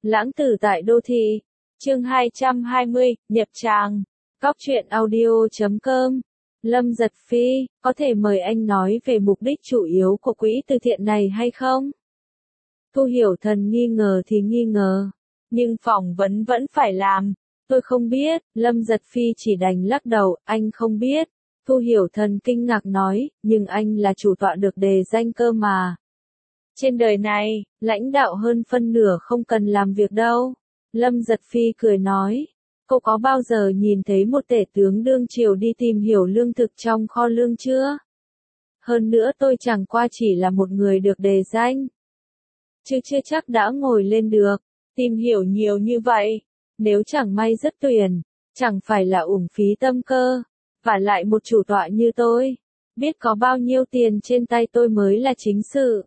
Lãng tử tại đô thị. Chương 220, nhập tràng. Cóc truyện audio.com. Lâm Giật Phi, có thể mời anh nói về mục đích chủ yếu của quỹ từ thiện này hay không? Thu Hiểu Thần nghi ngờ thì nghi ngờ, nhưng phỏng vấn vẫn phải làm. Tôi không biết, Lâm Giật Phi chỉ đành lắc đầu, anh không biết. Thu Hiểu Thần kinh ngạc nói, nhưng anh là chủ tọa được đề danh cơ mà. Trên đời này, lãnh đạo hơn phân nửa không cần làm việc đâu. Lâm Giật Phi cười nói, cô có bao giờ nhìn thấy một tể tướng đương triều đi tìm hiểu lương thực trong kho lương chưa? Hơn nữa tôi chẳng qua chỉ là một người được đề danh. Chứ chưa chắc đã ngồi lên được, tìm hiểu nhiều như vậy. Nếu chẳng may rất tuyển, chẳng phải là uổng phí tâm cơ. Và lại một chủ tọa như tôi, biết có bao nhiêu tiền trên tay tôi mới là chính sự.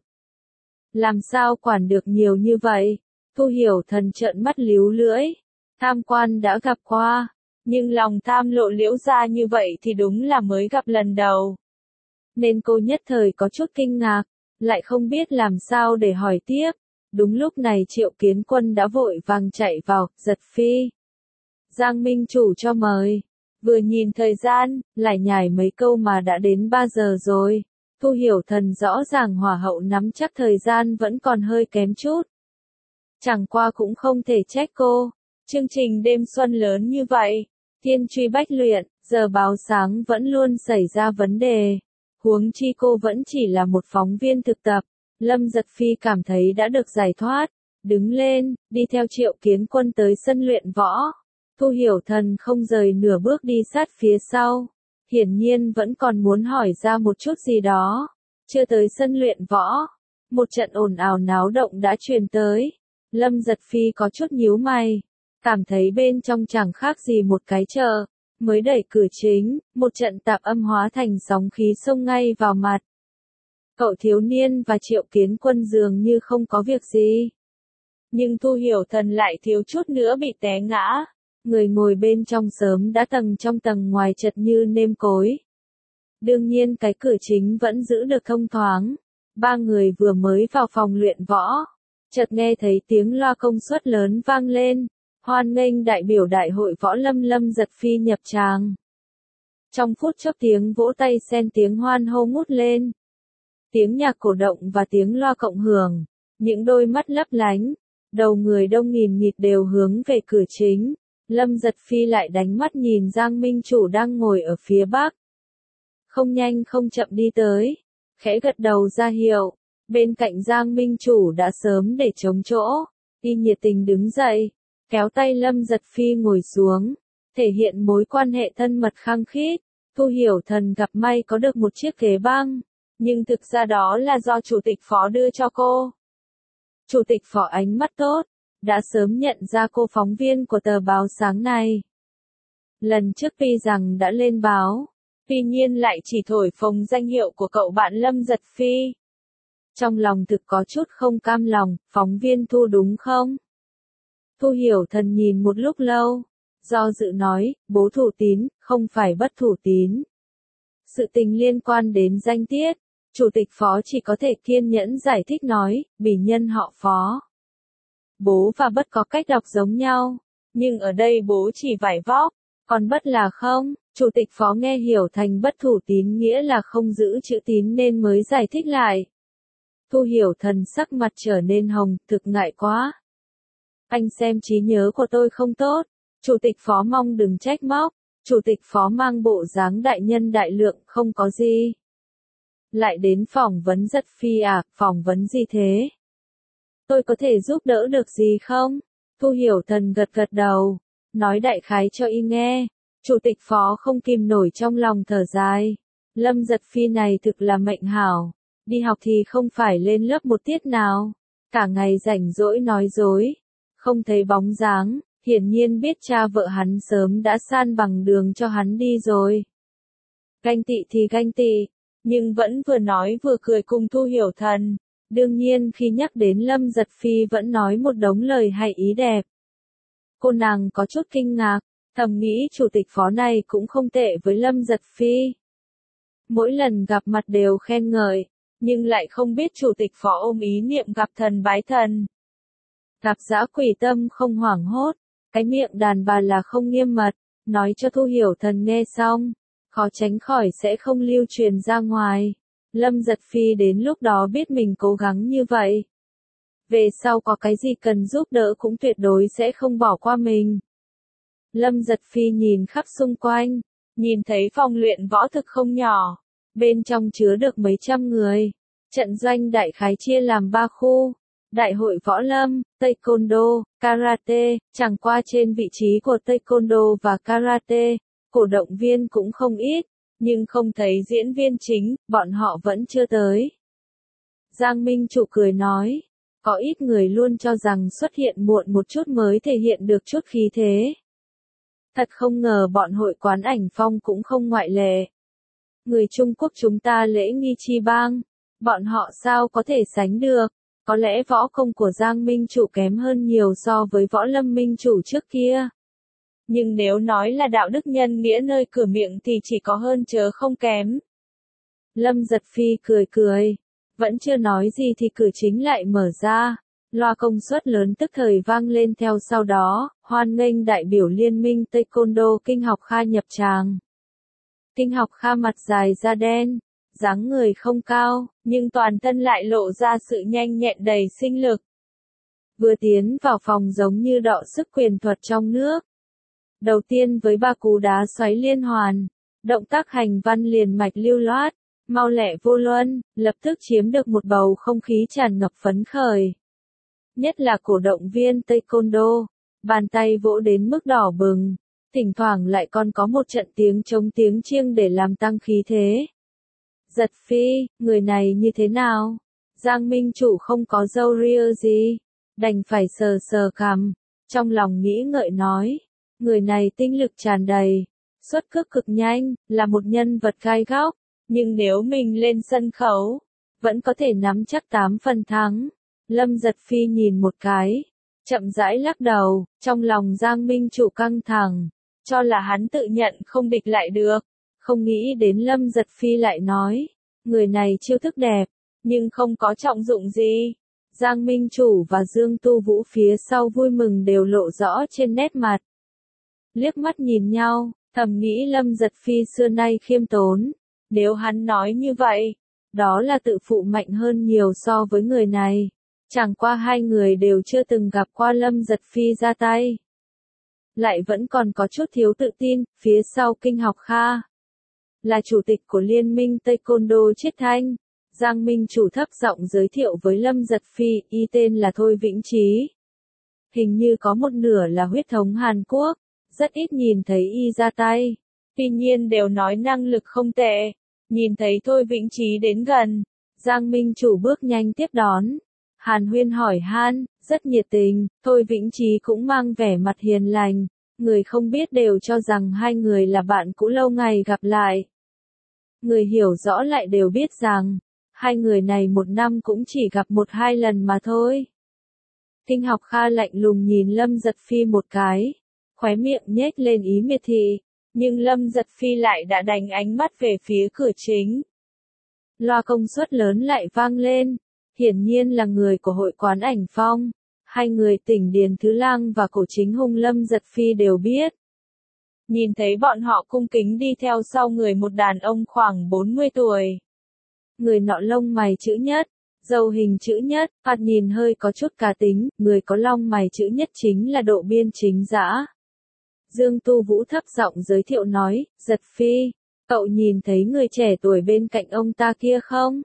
Làm sao quản được nhiều như vậy? Thu Hiểu Thần trợn mắt líu lưỡi. Tham quan đã gặp qua, nhưng lòng tham lộ liễu ra như vậy thì đúng là mới gặp lần đầu. Nên cô nhất thời có chút kinh ngạc, lại không biết làm sao để hỏi tiếp. Đúng lúc này Triệu Kiến Quân đã vội vàng chạy vào, Giật Phi. Giang Minh chủ cho mời. Vừa nhìn thời gian, lại nhải mấy câu mà đã đến 3 giờ rồi. Thu Hiểu Thần rõ ràng hỏa hậu nắm chắc thời gian vẫn còn hơi kém chút. Chẳng qua cũng không thể trách cô. Chương trình đêm xuân lớn như vậy, thiên truy bách luyện, giờ báo sáng vẫn luôn xảy ra vấn đề. Huống chi cô vẫn chỉ là một phóng viên thực tập. Lâm Giật Phi cảm thấy đã được giải thoát, đứng lên, đi theo Triệu Kiến Quân tới sân luyện võ. Thu Hiểu Thần không rời nửa bước đi sát phía sau, hiển nhiên vẫn còn muốn hỏi ra một chút gì đó. Chưa tới sân luyện võ, một trận ồn ào náo động đã truyền tới. Lâm Giật Phi có chút nhíu mày, cảm thấy bên trong chẳng khác gì một cái chợ. Mới đẩy cửa chính, một trận tạp âm hóa thành sóng khí xông ngay vào mặt. Cậu thiếu niên và Triệu Kiến Quân dường như không có việc gì. Nhưng Thu Hiểu Thần lại thiếu chút nữa bị té ngã. Người ngồi bên trong sớm đã tầng trong tầng ngoài chật như nêm cối. Đương nhiên cái cửa chính vẫn giữ được thông thoáng. Ba người vừa mới vào phòng luyện võ, chợt nghe thấy tiếng loa công suất lớn vang lên. Hoan nghênh đại biểu đại hội võ lâm Lâm Giật Phi nhập tràng. Trong phút chốc tiếng vỗ tay xen tiếng hoan hô ngút lên. Tiếng nhạc cổ động và tiếng loa cộng hưởng, những đôi mắt lấp lánh, đầu người đông nghìn nghịt đều hướng về cửa chính. Lâm Giật Phi lại đánh mắt nhìn Giang Minh chủ đang ngồi ở phía bắc. Không nhanh không chậm đi tới, khẽ gật đầu ra hiệu. Bên cạnh Giang Minh chủ đã sớm để trống chỗ, y nhiệt tình đứng dậy, kéo tay Lâm Giật Phi ngồi xuống, thể hiện mối quan hệ thân mật khăng khít. Thu Hiểu Thần gặp may có được một chiếc ghế băng, nhưng thực ra đó là do chủ tịch phó đưa cho cô. Chủ tịch phó ánh mắt tốt, đã sớm nhận ra cô phóng viên của tờ báo sáng nay. Lần trước tuy rằng đã lên báo, tuy nhiên lại chỉ thổi phồng danh hiệu của cậu bạn Lâm Giật Phi. Trong lòng thực có chút không cam lòng, phóng viên Thu đúng không? Thu Hiểu Thần nhìn một lúc lâu, do dự nói, bố Thủ Tín, không phải Bất Thủ Tín. Sự tình liên quan đến danh tiết, chủ tịch phó chỉ có thể kiên nhẫn giải thích nói, bỉ nhân họ Phó. Bố và Bất có cách đọc giống nhau, nhưng ở đây bố chỉ vải vóc, còn Bất là không. Chủ tịch phó nghe hiểu thành Bất Thủ Tín nghĩa là không giữ chữ tín nên mới giải thích lại. Thu Hiểu Thần sắc mặt trở nên hồng, thực ngại quá. Anh xem trí nhớ của tôi không tốt, chủ tịch phó mong đừng trách móc. Chủ tịch phó mang bộ dáng đại nhân đại lượng, không có gì. Lại đến phỏng vấn Giật Phi à, phỏng vấn gì thế? Tôi có thể giúp đỡ được gì không? Thu Hiểu Thần gật gật đầu, nói đại khái cho y nghe. Chủ tịch phó không kìm nổi trong lòng thở dài. Lâm Giật Phi này thực là mệnh hảo, đi học thì không phải lên lớp một tiết nào. Cả ngày rảnh rỗi nói dối, không thấy bóng dáng. Hiển nhiên biết cha vợ hắn sớm đã san bằng đường cho hắn đi rồi. Ganh tị thì ganh tị, nhưng vẫn vừa nói vừa cười cùng Thu Hiểu Thần. Đương nhiên khi nhắc đến Lâm Giật Phi vẫn nói một đống lời hay ý đẹp. Cô nàng có chút kinh ngạc, thầm nghĩ chủ tịch phó này cũng không tệ với Lâm Giật Phi. Mỗi lần gặp mặt đều khen ngợi, nhưng lại không biết chủ tịch phó ôm ý niệm gặp thần bái thần. Tạp dã quỷ tâm không hoảng hốt, cái miệng đàn bà là không nghiêm mật, nói cho Thu Hiểu Thần nghe xong, khó tránh khỏi sẽ không lưu truyền ra ngoài. Lâm Giật Phi đến lúc đó biết mình cố gắng như vậy. Về sau có cái gì cần giúp đỡ cũng tuyệt đối sẽ không bỏ qua mình. Lâm Giật Phi nhìn khắp xung quanh, nhìn thấy phòng luyện võ thực không nhỏ, bên trong chứa được mấy trăm người. Trận doanh đại khái chia làm 3 khu, đại hội võ lâm, taekwondo, karate, chẳng qua trên vị trí của taekwondo và karate, cổ động viên cũng không ít, nhưng không thấy diễn viên chính, bọn họ vẫn chưa tới. Giang Minh Chủ cười nói, có ít người luôn cho rằng xuất hiện muộn một chút mới thể hiện được chút khí thế. Thật không ngờ bọn hội quán ảnh phong cũng không ngoại lệ. Người Trung Quốc chúng ta lễ nghi chi bang, bọn họ sao có thể sánh được, có lẽ võ công của Giang Minh Chủ kém hơn nhiều so với võ lâm minh chủ trước kia. Nhưng nếu nói là đạo đức nhân nghĩa nơi cửa miệng thì chỉ có hơn chớ không kém. Lâm Giật Phi cười cười, vẫn chưa nói gì thì cửa chính lại mở ra. Loa công suất lớn tức thời vang lên theo sau đó, hoan nghênh đại biểu liên minh Taekwondo Kinh Học Kha nhập tràng. Kinh Học Kha mặt dài da đen, dáng người không cao, nhưng toàn thân lại lộ ra sự nhanh nhẹn đầy sinh lực. Vừa tiến vào phòng giống như đọ sức quyền thuật trong nước. Đầu tiên với 3 cú đá xoáy liên hoàn, động tác hành văn liền mạch lưu loát, mau lẹ vô luân, lập tức chiếm được một bầu không khí tràn ngập phấn khởi. Nhất là cổ động viên Taekwondo, bàn tay vỗ đến mức đỏ bừng, thỉnh thoảng lại còn có một trận tiếng trống tiếng chiêng để làm tăng khí thế. Giật Phi, người này như thế nào? Giang Minh Chủ không có râu ria gì, đành phải sờ sờ cằm, trong lòng nghĩ ngợi nói, người này tinh lực tràn đầy, xuất cước cực nhanh, là một nhân vật gai góc, nhưng nếu mình lên sân khấu, vẫn có thể nắm chắc 8 phần thắng. Lâm Giật Phi nhìn một cái, chậm rãi lắc đầu, trong lòng Giang Minh Chủ căng thẳng, cho là hắn tự nhận không địch lại được, không nghĩ đến Lâm Giật Phi lại nói, người này chiêu thức đẹp, nhưng không có trọng dụng gì. Giang Minh Chủ và Dương Tu Vũ phía sau vui mừng đều lộ rõ trên nét mặt. Liếc mắt nhìn nhau, thầm nghĩ Lâm Giật Phi xưa nay khiêm tốn, nếu hắn nói như vậy, đó là tự phụ mạnh hơn nhiều so với người này. Chẳng qua hai người đều chưa từng gặp qua Lâm Giật Phi ra tay. Lại vẫn còn có chút thiếu tự tin, phía sau Kinh Học Kha. Là chủ tịch của Liên minh Taekwondo Chiết Thanh. Giang Minh Chủ thấp giọng giới thiệu với Lâm Giật Phi, y tên là Thôi Vĩnh Chí. Hình như có một nửa là huyết thống Hàn Quốc, rất ít nhìn thấy y ra tay. Tuy nhiên đều nói năng lực không tệ. Nhìn thấy Thôi Vĩnh Chí đến gần, Giang Minh Chủ bước nhanh tiếp đón. Hàn huyên hỏi han, rất nhiệt tình, Thôi Vĩnh Chí cũng mang vẻ mặt hiền lành, người không biết đều cho rằng hai người là bạn cũ lâu ngày gặp lại. Người hiểu rõ lại đều biết rằng, hai người này một năm cũng chỉ gặp 1-2 lần mà thôi. Kinh Học Kha lạnh lùng nhìn Lâm Giật Phi một cái, khóe miệng nhếch lên ý miệt thị, nhưng Lâm Giật Phi lại đã đánh ánh mắt về phía cửa chính. Loa công suất lớn lại vang lên. Hiển nhiên là người của hội quán ảnh phong, hai người Tỉnh Điền Thứ Lang và Cổ Chính Hung Lâm Giật Phi đều biết. Nhìn thấy bọn họ cung kính đi theo sau người một đàn ông khoảng 40 tuổi. Người nọ lông mày chữ nhất, râu hình chữ nhất, thoạt nhìn hơi có chút cá tính, người có lông mày chữ nhất chính là Độ Biên Chính Dã. Dương Tu Vũ thấp giọng giới thiệu nói, Giật Phi, cậu nhìn thấy người trẻ tuổi bên cạnh ông ta kia không?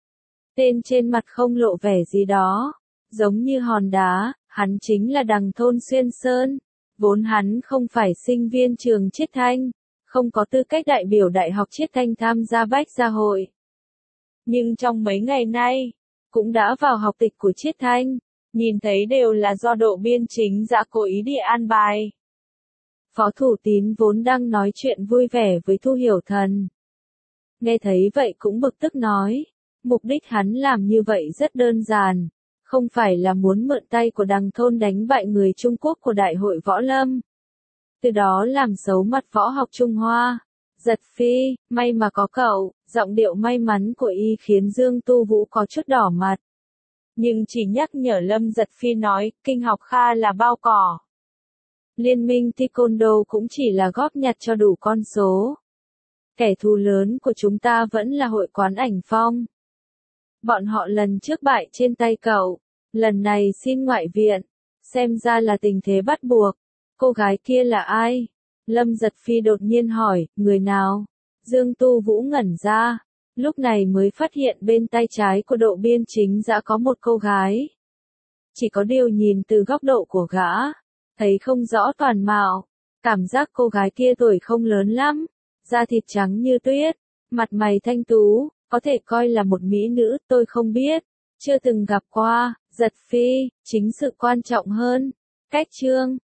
Tên trên mặt không lộ vẻ gì đó, giống như hòn đá, hắn chính là Đằng Thôn Xuyên Sơn. Vốn hắn không phải sinh viên trường Chiết Thanh, không có tư cách đại biểu Đại học Chiết Thanh tham gia bách gia hội. Nhưng trong mấy ngày nay, cũng đã vào học tịch của Chiết Thanh, nhìn thấy đều là do Độ Biên Chính Dã cố ý đi an bài. Phó Thủ Tín vốn đang nói chuyện vui vẻ với Thu Hiểu Thần. Nghe thấy vậy cũng bực tức nói. Mục đích hắn làm như vậy rất đơn giản, không phải là muốn mượn tay của Đằng Thôn đánh bại người Trung Quốc của Đại hội Võ Lâm. Từ đó làm xấu mặt võ học Trung Hoa. Giật Phi, may mà có cậu, giọng điệu may mắn của y khiến Dương Tu Vũ có chút đỏ mặt. nhưng chỉ nhắc nhở Lâm Giật Phi nói, Kinh Học Kha là bao cỏ. Liên minh Taekwondo cũng chỉ là góp nhặt cho đủ con số. Kẻ thù lớn của chúng ta vẫn là hội quán Ảnh Phong. Bọn họ lần trước bại trên tay cậu, lần này xin ngoại viện, xem ra là tình thế bắt buộc. Cô gái kia là ai? Lâm Giật Phi đột nhiên hỏi, người nào? Dương Tu Vũ ngẩn ra, lúc này mới phát hiện bên tay trái của Độ Biên chính đã có một cô gái. Chỉ có điều nhìn từ góc độ của gã, thấy không rõ toàn mạo, cảm giác cô gái kia tuổi không lớn lắm, da thịt trắng như tuyết, mặt mày thanh tú, có thể coi là một mỹ nữ, tôi không biết, chưa từng gặp qua. Giật Phi, chính sự quan trọng hơn. Cách chương